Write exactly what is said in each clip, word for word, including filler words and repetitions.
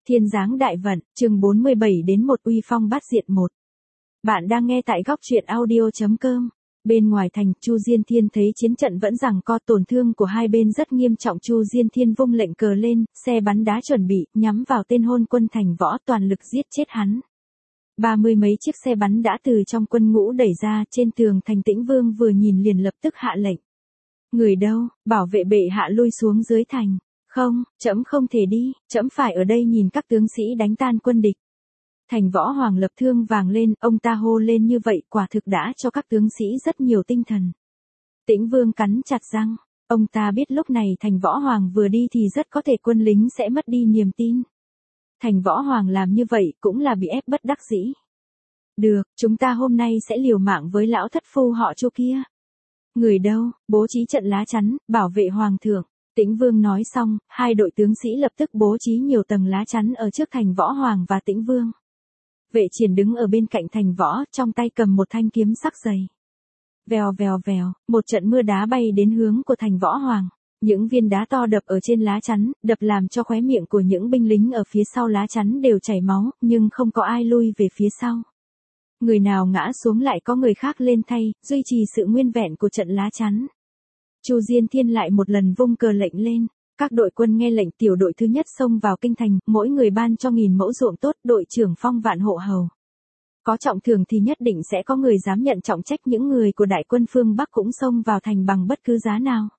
Thiên giáng đại vận, chương bốn mươi bảy đến một uy phong bát diện một. Bạn đang nghe tại góc truyện audio.com. Bên ngoài thành, Chu Diên Thiên thấy chiến trận vẫn giằng co, tổn thương của hai bên rất nghiêm trọng. Chu Diên Thiên vung lệnh cờ lên, xe bắn đá chuẩn bị, nhắm vào tên hôn quân Thành Võ, toàn lực giết chết hắn. Ba mươi mấy chiếc xe bắn đã từ trong quân ngũ đẩy ra, trên tường thành Tĩnh Vương vừa nhìn liền lập tức hạ lệnh. Người đâu, bảo vệ bệ hạ lui xuống dưới thành. Không, trẫm không thể đi, trẫm phải ở đây nhìn các tướng sĩ đánh tan quân địch. Thành Võ Hoàng lập thương vàng lên, ông ta hô lên như vậy quả thực đã cho các tướng sĩ rất nhiều tinh thần. Tĩnh Vương cắn chặt răng, ông ta biết lúc này Thành Võ Hoàng vừa đi thì rất có thể quân lính sẽ mất đi niềm tin. Thành Võ Hoàng làm như vậy cũng là bị ép bất đắc dĩ. Được, chúng ta hôm nay sẽ liều mạng với lão thất phu họ Chu kia. Người đâu, bố trí trận lá chắn, bảo vệ Hoàng thượng. Tĩnh Vương nói xong, hai đội tướng sĩ lập tức bố trí nhiều tầng lá chắn ở trước Thành Võ Hoàng và Tĩnh Vương. Vệ Triển đứng ở bên cạnh Thành Võ, trong tay cầm một thanh kiếm sắc dày. Vèo vèo vèo, một trận mưa đá bay đến hướng của Thành Võ Hoàng. Những viên đá to đập ở trên lá chắn, đập làm cho khóe miệng của những binh lính ở phía sau lá chắn đều chảy máu, nhưng không có ai lui về phía sau. Người nào ngã xuống lại có người khác lên thay, duy trì sự nguyên vẹn của trận lá chắn. Chu Diên Thiên lại một lần vung cờ lệnh lên, các đội quân nghe lệnh. Tiểu đội thứ nhất xông vào kinh thành, mỗi người ban cho nghìn mẫu ruộng tốt, đội trưởng phong vạn hộ hầu. Có trọng thưởng thì nhất định sẽ có người dám nhận trọng trách. Những người của đại quân phương Bắc cũng xông vào thành bằng bất cứ giá nào.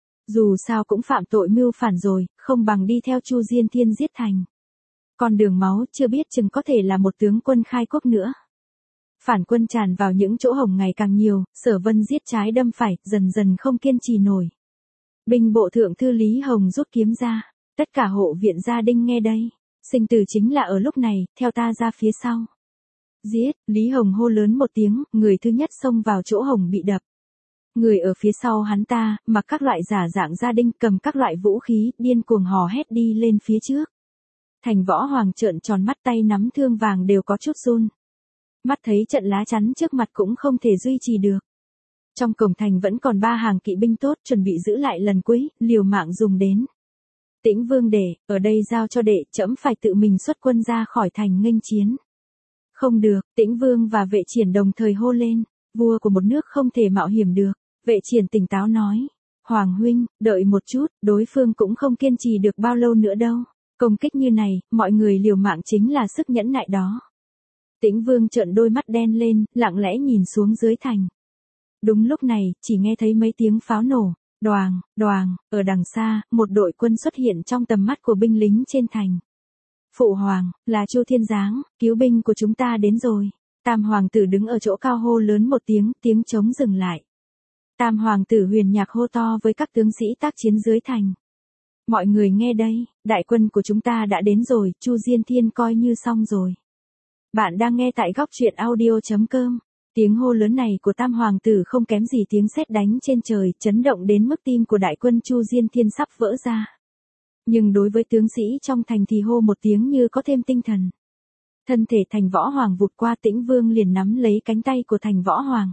Dù sao cũng phạm tội mưu phản rồi, không bằng đi theo Chu Diên Thiên giết thành. Còn đường máu chưa biết chừng có thể là một tướng quân khai quốc nữa. Phản quân tràn vào những chỗ hổng ngày càng nhiều, Sở Vân giết trái đâm phải, dần dần không kiên trì nổi. Binh bộ thượng thư Lý Hồng rút kiếm ra, tất cả hộ viện gia đình nghe đây, sinh tử chính là ở lúc này, theo ta ra phía sau. Giết, Lý Hồng hô lớn một tiếng, người thứ nhất xông vào chỗ hổng bị đập. Người ở phía sau hắn ta, mặc các loại giả dạng gia đình, cầm các loại vũ khí, điên cuồng hò hét đi lên phía trước. Thành Võ Hoàng trợn tròn mắt, tay nắm thương vàng đều có chút run. Mắt thấy trận lá chắn trước mặt cũng không thể duy trì được. Trong cổng thành vẫn còn ba hàng kỵ binh tốt, chuẩn bị giữ lại lần cuối, liều mạng dùng đến. Tĩnh Vương để, ở đây giao cho đệ, trẫm phải tự mình xuất quân ra khỏi thành nghênh chiến. Không được, Tĩnh Vương và Vệ Triển đồng thời hô lên, vua của một nước không thể mạo hiểm được. Vệ Triển tỉnh táo nói, Hoàng huynh, đợi một chút, đối phương cũng không kiên trì được bao lâu nữa đâu. Công kích như này, mọi người liều mạng chính là sức nhẫn nại đó. Tĩnh Vương trợn đôi mắt đen lên, lặng lẽ nhìn xuống dưới thành. Đúng lúc này, chỉ nghe thấy mấy tiếng pháo nổ, đoàng, đoàng, ở đằng xa, một đội quân xuất hiện trong tầm mắt của binh lính trên thành. Phụ hoàng, là Chu Thiên Giáng, cứu binh của chúng ta đến rồi. Tam hoàng tử đứng ở chỗ cao hô lớn một tiếng, tiếng trống dừng lại. Tam hoàng tử Huyền Nhạc hô to với các tướng sĩ tác chiến dưới thành. Mọi người nghe đây, đại quân của chúng ta đã đến rồi, Chu Diên Thiên coi như xong rồi. Bạn đang nghe tại góc truyện audio.com. Tiếng hô lớn này của Tam Hoàng tử không kém gì tiếng sét đánh trên trời, chấn động đến mức tim của đại quân Chu Diên Thiên sắp vỡ ra. Nhưng đối với tướng sĩ trong thành thì hô một tiếng như có thêm tinh thần. Thân thể Thành Võ Hoàng vụt qua, Tĩnh Vương liền nắm lấy cánh tay của Thành Võ Hoàng.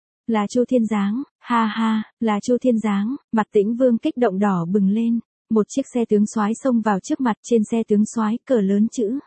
Là Chu Thiên Giáng, ha ha, là Chu Thiên Giáng, mặt Tĩnh Vương kích động đỏ bừng lên. Một chiếc xe tướng soái xông vào trước mặt, trên xe tướng soái cờ lớn chữ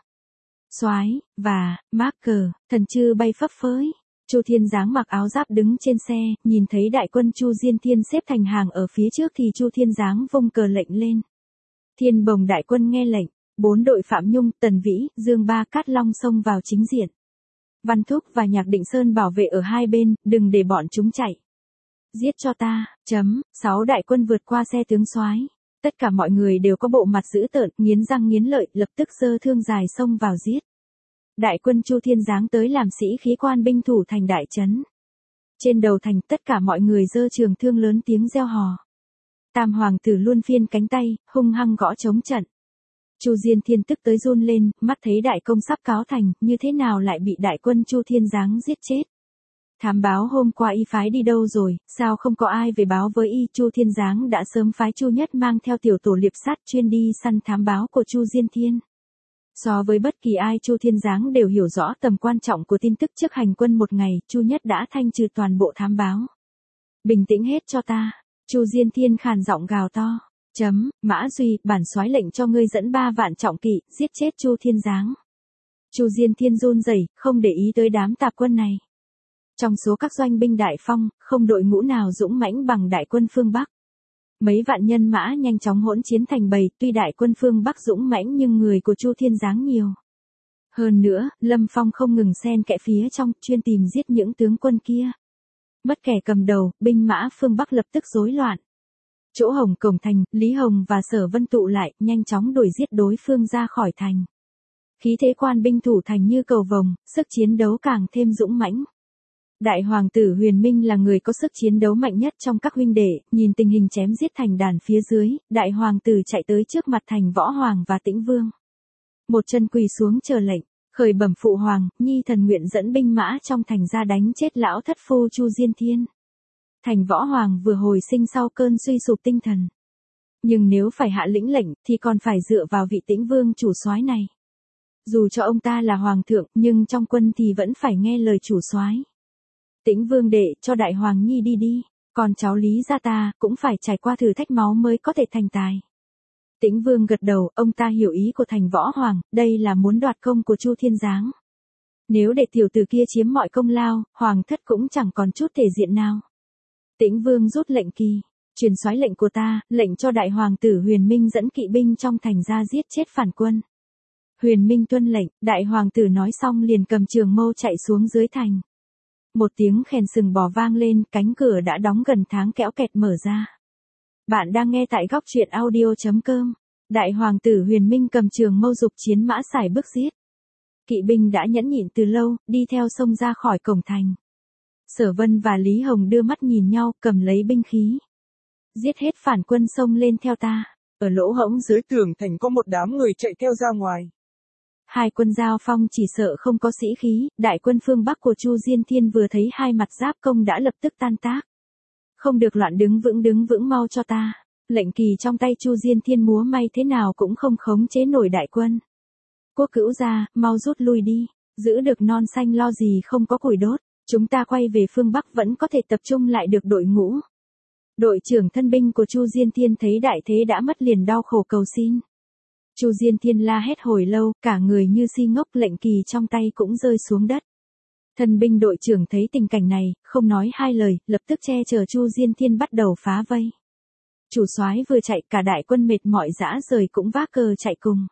soái và mác cờ, thần chư bay phấp phới. Chu Thiên Giáng mặc áo giáp đứng trên xe, nhìn thấy đại quân Chu Diên Thiên xếp thành hàng ở phía trước thì Chu Thiên Giáng vung cờ lệnh lên. Thiên Bồng đại quân nghe lệnh, bốn đội Phạm Nhung, Tần Vĩ, Dương Ba Cát Long xông vào chính diện. Văn Thúc và Nhạc Định Sơn bảo vệ ở hai bên, đừng để bọn chúng chạy. Giết cho ta, chấm, sáu đại quân vượt qua xe tướng soái. Tất cả mọi người đều có bộ mặt dữ tợn, nghiến răng nghiến lợi, lập tức giơ thương dài xông vào giết. Đại quân Chu Thiên Giáng tới làm sĩ khí quan binh thủ thành đại trấn. Trên đầu thành tất cả mọi người giơ trường thương lớn tiếng reo hò. Tam hoàng tử luôn phiên cánh tay, hung hăng gõ trống trận. Chu Diên Thiên tức tới run lên, mắt thấy đại công sắp cáo thành, như thế nào lại bị đại quân Chu Thiên Giáng giết chết. Thám báo hôm qua y phái đi đâu rồi, sao không có ai về báo với y? Chu Thiên Giáng đã sớm phái Chu Nhất mang theo tiểu tổ liệp sát chuyên đi săn thám báo của Chu Diên Thiên. So với bất kỳ ai, Chu Thiên Giáng đều hiểu rõ tầm quan trọng của tin tức. Trước hành quân một ngày, Chu Nhất đã thanh trừ toàn bộ thám báo. Bình tĩnh hết cho ta, Chu Diên Thiên khàn giọng gào to. Chấm, Mã Duy, bản soái lệnh cho ngươi dẫn ba vạn trọng kỵ, giết chết Chu Thiên Giáng. Chu Diên Thiên run rẩy, không để ý tới đám tạp quân này. Trong số các doanh binh Đại Phong, không đội ngũ nào dũng mãnh bằng đại quân phương Bắc. Mấy vạn nhân mã nhanh chóng hỗn chiến thành bầy, tuy đại quân phương Bắc dũng mãnh nhưng người của Chu Thiên Giáng nhiều. Hơn nữa, Lâm Phong không ngừng xen kẽ phía trong, chuyên tìm giết những tướng quân kia. Mất kẻ cầm đầu, binh mã phương Bắc lập tức rối loạn. Chỗ Hồng Cổng thành, Lý Hồng và Sở Vân tụ lại, nhanh chóng đuổi giết đối phương ra khỏi thành. Khí thế quan binh thủ thành như cầu vồng, sức chiến đấu càng thêm dũng mãnh. Đại hoàng tử Huyền Minh là người có sức chiến đấu mạnh nhất trong các huynh đệ, nhìn tình hình chém giết thành đàn phía dưới, đại hoàng tử chạy tới trước mặt thành Võ Hoàng và Tĩnh Vương. Một chân quỳ xuống chờ lệnh, khởi bẩm phụ hoàng, nhi thần nguyện dẫn binh mã trong thành ra đánh chết lão thất phu Chu Diên Thiên. Thành Võ Hoàng vừa hồi sinh sau cơn suy sụp tinh thần. Nhưng nếu phải hạ lĩnh lệnh thì còn phải dựa vào vị Tĩnh Vương chủ soái này. Dù cho ông ta là hoàng thượng, nhưng trong quân thì vẫn phải nghe lời chủ soái. Tĩnh Vương đệ, cho đại hoàng nhi đi đi, còn cháu Lý gia ta cũng phải trải qua thử thách máu mới có thể thành tài. Tĩnh Vương gật đầu, ông ta hiểu ý của thành Võ Hoàng, đây là muốn đoạt công của Chu Thiên Giáng. Nếu để tiểu tử kia chiếm mọi công lao, hoàng thất cũng chẳng còn chút thể diện nào. Tĩnh Vương rút lệnh kỳ, truyền soái lệnh của ta, lệnh cho đại hoàng tử Huyền Minh dẫn kỵ binh trong thành ra giết chết phản quân. Huyền Minh tuân lệnh, đại hoàng tử nói xong liền cầm trường mâu chạy xuống dưới thành. Một tiếng khèn sừng bò vang lên, cánh cửa đã đóng gần tháng kéo kẹt mở ra. Bạn đang nghe tại góc truyện audio chấm com. Đại hoàng tử Huyền Minh cầm trường mâu dục chiến mã sải bước giết. Kỵ binh đã nhẫn nhịn từ lâu, đi theo sông ra khỏi cổng thành. Sở Vân và Lý Hồng đưa mắt nhìn nhau, cầm lấy binh khí. Giết hết phản quân xông lên theo ta. Ở lỗ hổng dưới tường thành có một đám người chạy theo ra ngoài. Hai quân giao phong chỉ sợ không có sĩ khí, đại quân phương Bắc của Chu Diên Thiên vừa thấy hai mặt giáp công đã lập tức tan tác. Không được loạn, đứng vững đứng vững mau cho ta. Lệnh kỳ trong tay Chu Diên Thiên múa may thế nào cũng không khống chế nổi đại quân. Quốc cữu gia, mau rút lui đi, giữ được non xanh lo gì không có củi đốt, chúng ta quay về phương Bắc vẫn có thể tập trung lại được đội ngũ. Đội trưởng thân binh của Chu Diên Thiên thấy đại thế đã mất liền đau khổ cầu xin. Chu Diên Thiên la hét hồi lâu, cả người như si ngốc, lệnh kỳ trong tay cũng rơi xuống đất. Thân binh đội trưởng thấy tình cảnh này, không nói hai lời, lập tức che chở Chu Diên Thiên bắt đầu phá vây. Chủ soái vừa chạy, cả đại quân mệt mỏi rã rời cũng vác cờ chạy cùng.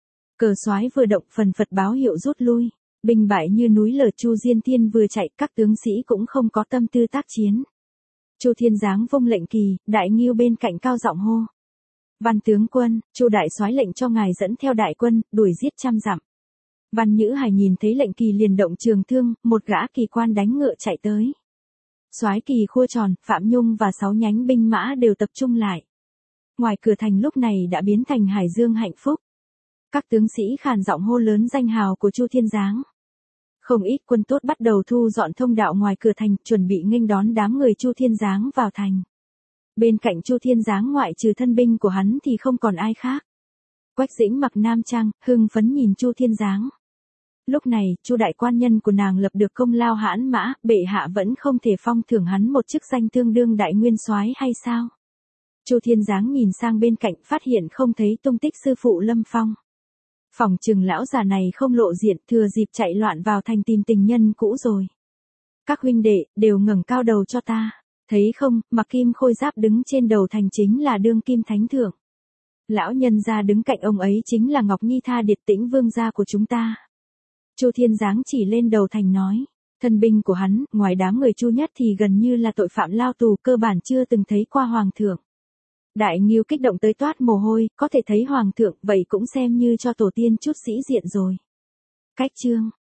Cờ soái vừa động, phần phật báo hiệu rút lui. Binh bại như núi lở, Chu Diên Thiên vừa chạy, các tướng sĩ cũng không có tâm tư tác chiến. Chu Thiên Giáng vung lệnh kỳ, Đại Ngưu bên cạnh cao giọng hô: Văn tướng quân, Chu đại soái lệnh cho ngài dẫn theo đại quân, đuổi giết trăm dặm. Văn Nhữ Hải nhìn thấy lệnh kỳ liền động trường thương, một gã kỳ quan đánh ngựa chạy tới. Soái kỳ khua tròn, Phạm Nhung và sáu nhánh binh mã đều tập trung lại. Ngoài cửa thành lúc này đã biến thành hải dương hạnh phúc. Các tướng sĩ khàn giọng hô lớn danh hào của Chu Thiên Giáng. Không ít quân tốt bắt đầu thu dọn thông đạo ngoài cửa thành, chuẩn bị nghênh đón đám người Chu Thiên Giáng vào thành. Bên cạnh Chu Thiên Giáng ngoại trừ thân binh của hắn thì không còn ai khác. Quách Dĩnh mặc nam trang, hưng phấn nhìn Chu Thiên Giáng. Lúc này, Chu đại quan nhân của nàng lập được công lao hãn mã, bệ hạ vẫn không thể phong thưởng hắn một chức danh tương đương đại nguyên soái hay sao? Chu Thiên Giáng nhìn sang bên cạnh, phát hiện không thấy tung tích sư phụ Lâm Phong. Phỏng chừng lão già này không lộ diện, thừa dịp chạy loạn vào thành tìm tình nhân cũ rồi. Các huynh đệ đều ngẩng cao đầu cho ta. Thấy không, mặc kim khôi giáp đứng trên đầu thành chính là đương kim thánh thượng. Lão nhân gia đứng cạnh ông ấy chính là Ngọc Nhi Tha Điệt Tĩnh vương gia của chúng ta. Chu Thiên Giáng chỉ lên đầu thành nói, thân binh của hắn, ngoài đám người Chu nhất thì gần như là tội phạm lao tù, cơ bản chưa từng thấy qua hoàng thượng. Đại Ngưu kích động tới toát mồ hôi, có thể thấy hoàng thượng, vậy cũng xem như cho tổ tiên chút sĩ diện rồi. Cách chương